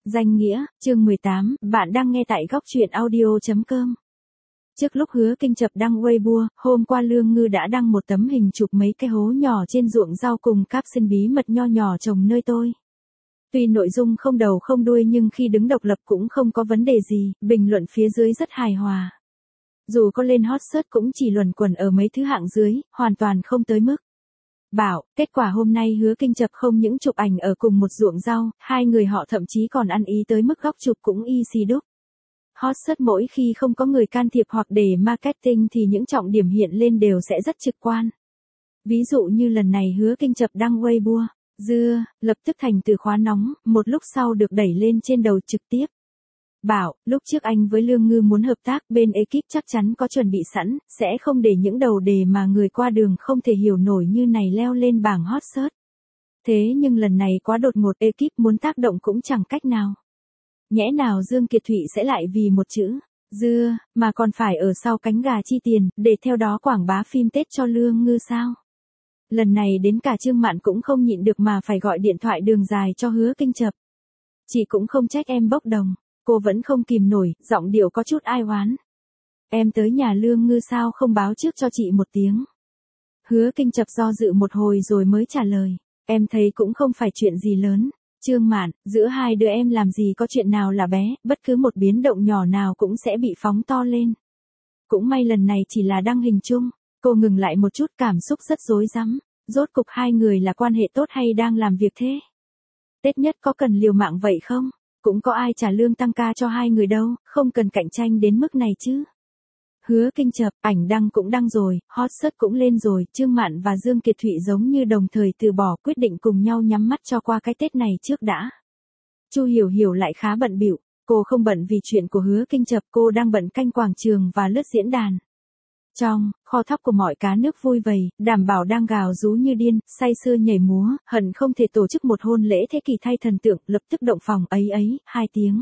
Danh nghĩa, chương 18, bạn đang nghe tại góc truyện audio.com. Trước lúc Hứa Kinh Chập đăng Weibo, hôm qua Lương Ngư đã đăng một tấm hình chụp mấy cái hố nhỏ trên ruộng rau cùng caption bí mật nho nhỏ trồng nơi tôi. Tuy nội dung không đầu không đuôi nhưng khi đứng độc lập cũng không có vấn đề gì, bình luận phía dưới rất hài hòa. Dù có lên hot search cũng chỉ luẩn quẩn ở mấy thứ hạng dưới, hoàn toàn không tới mức. Bảo, kết quả hôm nay Hứa Kinh Chập không những chụp ảnh ở cùng một ruộng rau, hai người họ thậm chí còn ăn ý tới mức góc chụp cũng y xì đúc. Hot search mỗi khi không có người can thiệp hoặc để marketing thì những trọng điểm hiện lên đều sẽ rất trực quan. Ví dụ như lần này Hứa Kinh Chập đăng Weibo, dưa, lập tức thành từ khóa nóng, một lúc sau được đẩy lên trên đầu trực tiếp. Bảo, lúc trước anh với Lương Ngư muốn hợp tác, bên ekip chắc chắn có chuẩn bị sẵn, sẽ không để những đầu đề mà người qua đường không thể hiểu nổi như này leo lên bảng hot search. Thế nhưng lần này quá đột ngột, ekip muốn tác động cũng chẳng cách nào. Nhẽ nào Dương Kiệt Thụy sẽ lại vì một chữ dưa mà còn phải ở sau cánh gà chi tiền, để theo đó quảng bá phim Tết cho Lương Ngư sao? Lần này đến cả Trương Mạn cũng không nhịn được mà phải gọi điện thoại đường dài cho Hứa Kinh Chập. Chị cũng không trách em bốc đồng. Cô vẫn không kìm nổi, giọng điệu có chút ai oán. Em tới nhà Lương Ngư sao không báo trước cho chị một tiếng? Hứa Kinh Chập do dự một hồi rồi mới trả lời. Em thấy cũng không phải chuyện gì lớn. Trương Mạn, giữa hai đứa em làm gì có chuyện nào là bé, bất cứ một biến động nhỏ nào cũng sẽ bị phóng to lên. Cũng may lần này chỉ là đăng hình chung. Cô ngừng lại một chút, cảm xúc rất rối rắm. Rốt cục hai người là quan hệ tốt hay đang làm việc thế? Tết nhất có cần liều mạng vậy không? Cũng có ai trả lương tăng ca cho hai người đâu, không cần cạnh tranh đến mức này chứ. Hứa Kinh Chập, ảnh đăng cũng đăng rồi, hot search cũng lên rồi, Trương Mạn và Dương Kiệt Thụy giống như đồng thời từ bỏ, quyết định cùng nhau nhắm mắt cho qua cái Tết này trước đã. Chu Hiểu Hiểu lại khá bận bịu, cô không bận vì chuyện của Hứa Kinh Chập, cô đang bận canh quảng trường và lướt diễn đàn. Trong kho thóc của mọi cá nước vui vầy, đảm bảo đang gào rú như điên, say sưa nhảy múa, hận không thể tổ chức một hôn lễ thế kỷ thay thần tượng, lập tức động phòng ấy, 2 tiếng.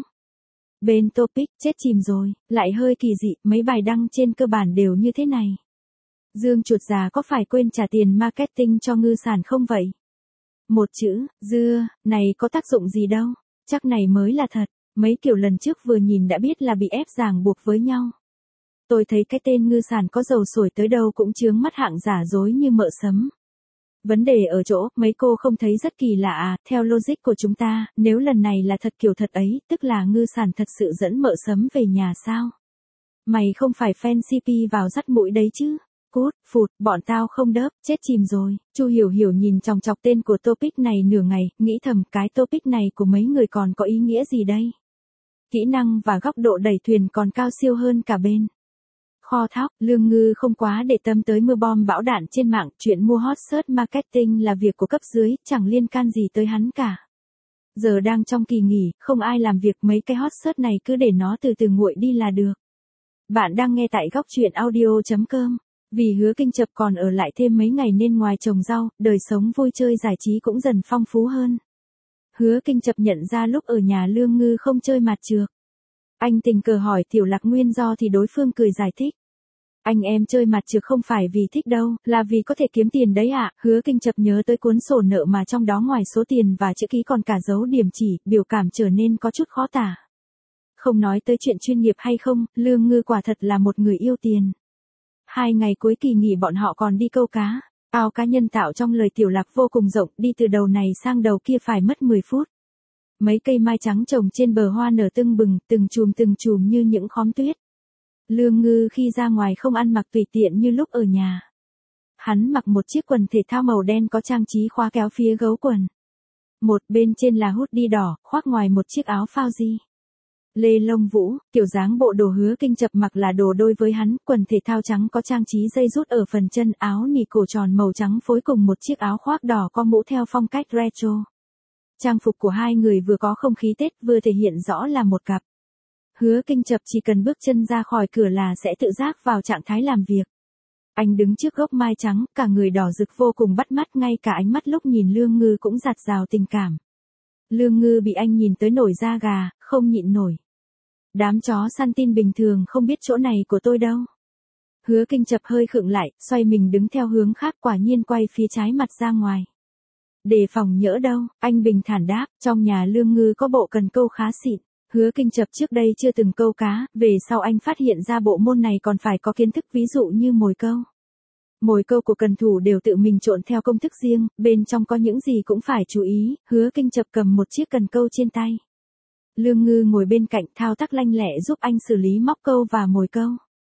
Bên topic, chết chìm rồi, lại hơi kỳ dị, mấy bài đăng trên cơ bản đều như thế này. Dương chuột già có phải quên trả tiền marketing cho ngư sản không vậy? Một chữ, dưa, này có tác dụng gì đâu, chắc này mới là thật, mấy kiểu lần trước vừa nhìn đã biết là bị ép ràng buộc với nhau. Tôi thấy cái tên ngư sản có dầu sổi tới đâu cũng chướng mắt hạng giả dối như mợ sấm. Vấn đề ở chỗ, mấy cô không thấy rất kỳ lạ à, theo logic của chúng ta, nếu lần này là thật kiểu thật ấy, tức là ngư sản thật sự dẫn mợ sấm về nhà sao? Mày không phải fan CP vào dắt mũi đấy chứ? Cút, phụt, bọn tao không đớp, chết chìm rồi. Chu Hiểu Hiểu nhìn chòng chọc tên của topic này nửa ngày, nghĩ thầm cái topic này của mấy người còn có ý nghĩa gì đây? Kỹ năng và góc độ đẩy thuyền còn cao siêu hơn cả bên. Kho thóc, Lương Ngư không quá để tâm tới mưa bom bão đạn trên mạng, chuyện mua hot search marketing là việc của cấp dưới, chẳng liên can gì tới hắn cả. Giờ đang trong kỳ nghỉ, không ai làm việc, mấy cái hot search này cứ để nó từ từ nguội đi là được. Bạn đang nghe tại góc truyện audio.com. Vì Hứa Kinh Chập còn ở lại thêm mấy ngày nên ngoài trồng rau, đời sống vui chơi giải trí cũng dần phong phú hơn. Hứa Kinh Chập nhận ra lúc ở nhà Lương Ngư không chơi mặt trược. Anh tình cờ hỏi Tiểu Lạc nguyên do thì đối phương cười giải thích. Anh em chơi mặt trược không phải vì thích đâu, là vì có thể kiếm tiền đấy ạ. Hứa Kinh Chập nhớ tới cuốn sổ nợ mà trong đó ngoài số tiền và chữ ký còn cả dấu điểm chỉ, biểu cảm trở nên có chút khó tả. Không nói tới chuyện chuyên nghiệp hay không, Lương Ngư quả thật là một người yêu tiền. 2 ngày cuối kỳ nghỉ bọn họ còn đi câu cá. Ao cá nhân tạo trong lời Tiểu Lạc vô cùng rộng, đi từ đầu này sang đầu kia phải mất 10 phút. Mấy cây mai trắng trồng trên bờ hoa nở tưng bừng, từng chùm như những khóm tuyết. Lương Ngư khi ra ngoài không ăn mặc tùy tiện như lúc ở nhà. Hắn mặc một chiếc quần thể thao màu đen có trang trí khóa kéo phía gấu quần. Một bên trên là hoodie đỏ, khoác ngoài một chiếc áo phao di. Lê lông vũ, kiểu dáng bộ đồ Hứa Kinh Chập mặc là đồ đôi với hắn, quần thể thao trắng có trang trí dây rút ở phần chân, áo nỉ cổ tròn màu trắng phối cùng một chiếc áo khoác đỏ có mũ theo phong cách retro. Trang phục của hai người vừa có không khí Tết vừa thể hiện rõ là một cặp. Hứa Kinh Chập chỉ cần bước chân ra khỏi cửa là sẽ tự giác vào trạng thái làm việc. Anh đứng trước gốc mai trắng, cả người đỏ rực vô cùng bắt mắt, ngay cả ánh mắt lúc nhìn Lương Ngư cũng dạt dào tình cảm. Lương Ngư bị anh nhìn tới nổi da gà, không nhịn nổi. Đám chó săn tin bình thường không biết chỗ này của tôi đâu. Hứa Kinh Chập hơi khựng lại, xoay mình đứng theo hướng khác, quả nhiên quay phía trái mặt ra ngoài. Đề phòng nhỡ đâu, anh bình thản đáp, trong nhà Lương Ngư có bộ cần câu khá xịn. Hứa Kinh Chập trước đây chưa từng câu cá, về sau anh phát hiện ra bộ môn này còn phải có kiến thức, ví dụ như mồi câu. Mồi câu của cần thủ đều tự mình trộn theo công thức riêng, bên trong có những gì cũng phải chú ý. Hứa Kinh Chập cầm một chiếc cần câu trên tay. Lương Ngư ngồi bên cạnh thao tác lanh lẹ giúp anh xử lý móc câu và mồi câu.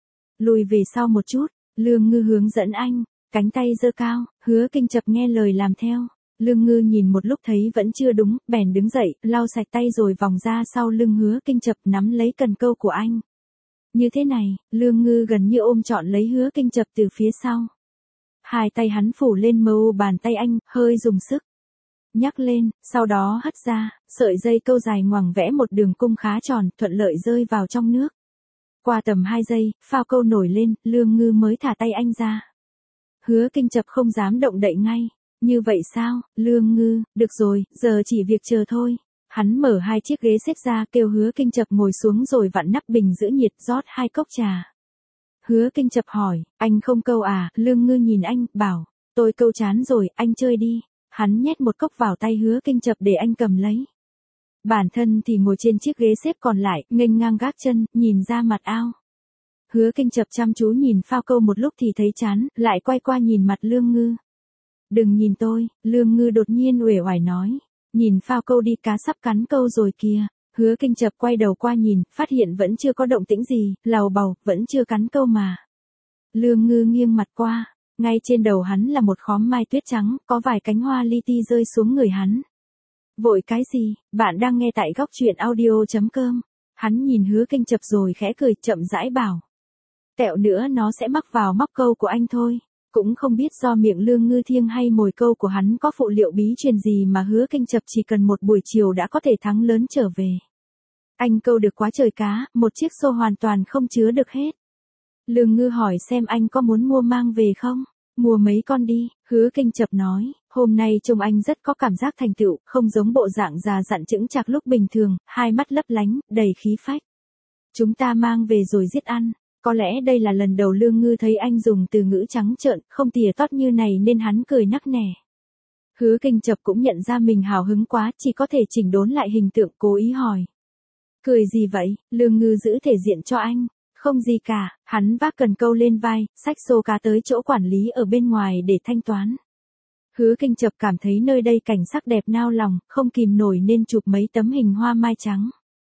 Lùi về sau một chút, Lương Ngư hướng dẫn anh, cánh tay giơ cao, Hứa Kinh Chập nghe lời làm theo. Lương Ngư nhìn một lúc thấy vẫn chưa đúng, bèn đứng dậy, lau sạch tay rồi vòng ra sau lưng Hứa Kinh Chập nắm lấy cần câu của anh. Như thế này, Lương Ngư gần như ôm trọn lấy Hứa Kinh Chập từ phía sau. Hai tay hắn phủ lên mu bàn tay anh, hơi dùng sức. Nhắc lên, sau đó hất ra, sợi dây câu dài ngoằng vẽ một đường cung khá tròn, thuận lợi rơi vào trong nước. Qua tầm 2 giây, phao câu nổi lên, Lương Ngư mới thả tay anh ra. Hứa Kinh Chập không dám động đậy ngay. Như vậy sao, Lương Ngư, được rồi, giờ chỉ việc chờ thôi. Hắn mở 2 chiếc ghế xếp ra kêu Hứa Kinh Chập ngồi xuống rồi vặn nắp bình giữ nhiệt rót 2 cốc trà. Hứa Kinh Chập hỏi, anh không câu à, Lương Ngư nhìn anh, bảo, tôi câu chán rồi, anh chơi đi. Hắn nhét một cốc vào tay Hứa Kinh Chập để anh cầm lấy. Bản thân thì ngồi trên chiếc ghế xếp còn lại, nghênh ngang gác chân, nhìn ra mặt ao. Hứa Kinh Chập chăm chú nhìn phao câu một lúc thì thấy chán, lại quay qua nhìn mặt Lương Ngư. Đừng nhìn tôi, Lương Ngư đột nhiên uể oải nói. Nhìn phao câu đi, cá sắp cắn câu rồi kìa. Hứa Kinh Chập quay đầu qua nhìn, phát hiện vẫn chưa có động tĩnh gì, làu bầu, vẫn chưa cắn câu mà. Lương Ngư nghiêng mặt qua, ngay trên đầu hắn là một khóm mai tuyết trắng, có vài cánh hoa li ti rơi xuống người hắn. Vội cái gì, bạn đang nghe tại góc truyện audio.com. Hắn nhìn Hứa Kinh Chập rồi khẽ cười, chậm rãi bảo. Tẹo nữa nó sẽ mắc vào móc câu của anh thôi. Cũng không biết do miệng Lương Ngư thiêng hay mồi câu của hắn có phụ liệu bí truyền gì mà Hứa Kinh Chập chỉ cần một buổi chiều đã có thể thắng lớn trở về. Anh câu được quá trời cá, một chiếc xô hoàn toàn không chứa được hết. Lương Ngư hỏi xem anh có muốn mua mang về không? Mua mấy con đi, Hứa Kinh Chập nói, hôm nay trông anh rất có cảm giác thành tựu, không giống bộ dạng già dặn chững chạc lúc bình thường, hai mắt lấp lánh, đầy khí phách. Chúng ta mang về rồi giết ăn. Có lẽ đây là lần đầu Lương Ngư thấy anh dùng từ ngữ trắng trợn, không tỉa tót như này nên hắn cười nắc nẻ. Hứa Kinh Chập cũng nhận ra mình hào hứng quá, chỉ có thể chỉnh đốn lại hình tượng, cố ý hỏi. Cười gì vậy, Lương Ngư giữ thể diện cho anh. Không gì cả, hắn vác cần câu lên vai, xách xô cá tới chỗ quản lý ở bên ngoài để thanh toán. Hứa Kinh Chập cảm thấy nơi đây cảnh sắc đẹp nao lòng, không kìm nổi nên chụp mấy tấm hình hoa mai trắng.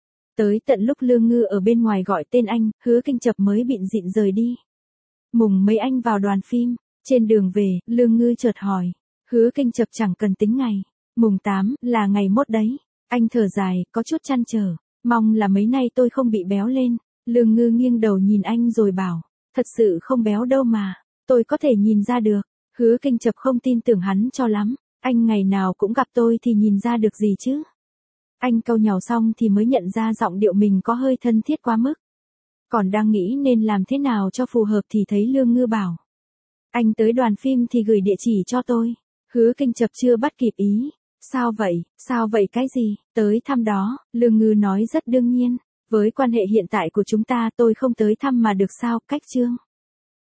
Tới tận lúc Lương Ngư ở bên ngoài gọi tên anh, Hứa Kinh Chập mới bịn dịn rời đi. Mùng mấy anh vào đoàn phim, trên đường về, Lương Ngư chợt hỏi. Hứa Kinh Chập chẳng cần tính ngày. Mùng 8, là ngày mốt đấy. Anh thở dài, có chút trăn trở. Mong là mấy nay tôi không bị béo lên. Lương Ngư nghiêng đầu nhìn anh rồi bảo. Thật sự không béo đâu mà. Tôi có thể nhìn ra được. Hứa Kinh Chập không tin tưởng hắn cho lắm. Anh ngày nào cũng gặp tôi thì nhìn ra được gì chứ. Anh câu nhàu xong thì mới nhận ra giọng điệu mình có hơi thân thiết quá mức. Còn đang nghĩ nên làm thế nào cho phù hợp thì thấy Lương Ngư bảo. Anh tới đoàn phim thì gửi địa chỉ cho tôi. Hứa Kinh Chập chưa bắt kịp ý. Sao vậy cái gì, tới thăm đó, Lương Ngư nói rất đương nhiên. Với quan hệ hiện tại của chúng ta tôi không tới thăm mà được sao, cách chương.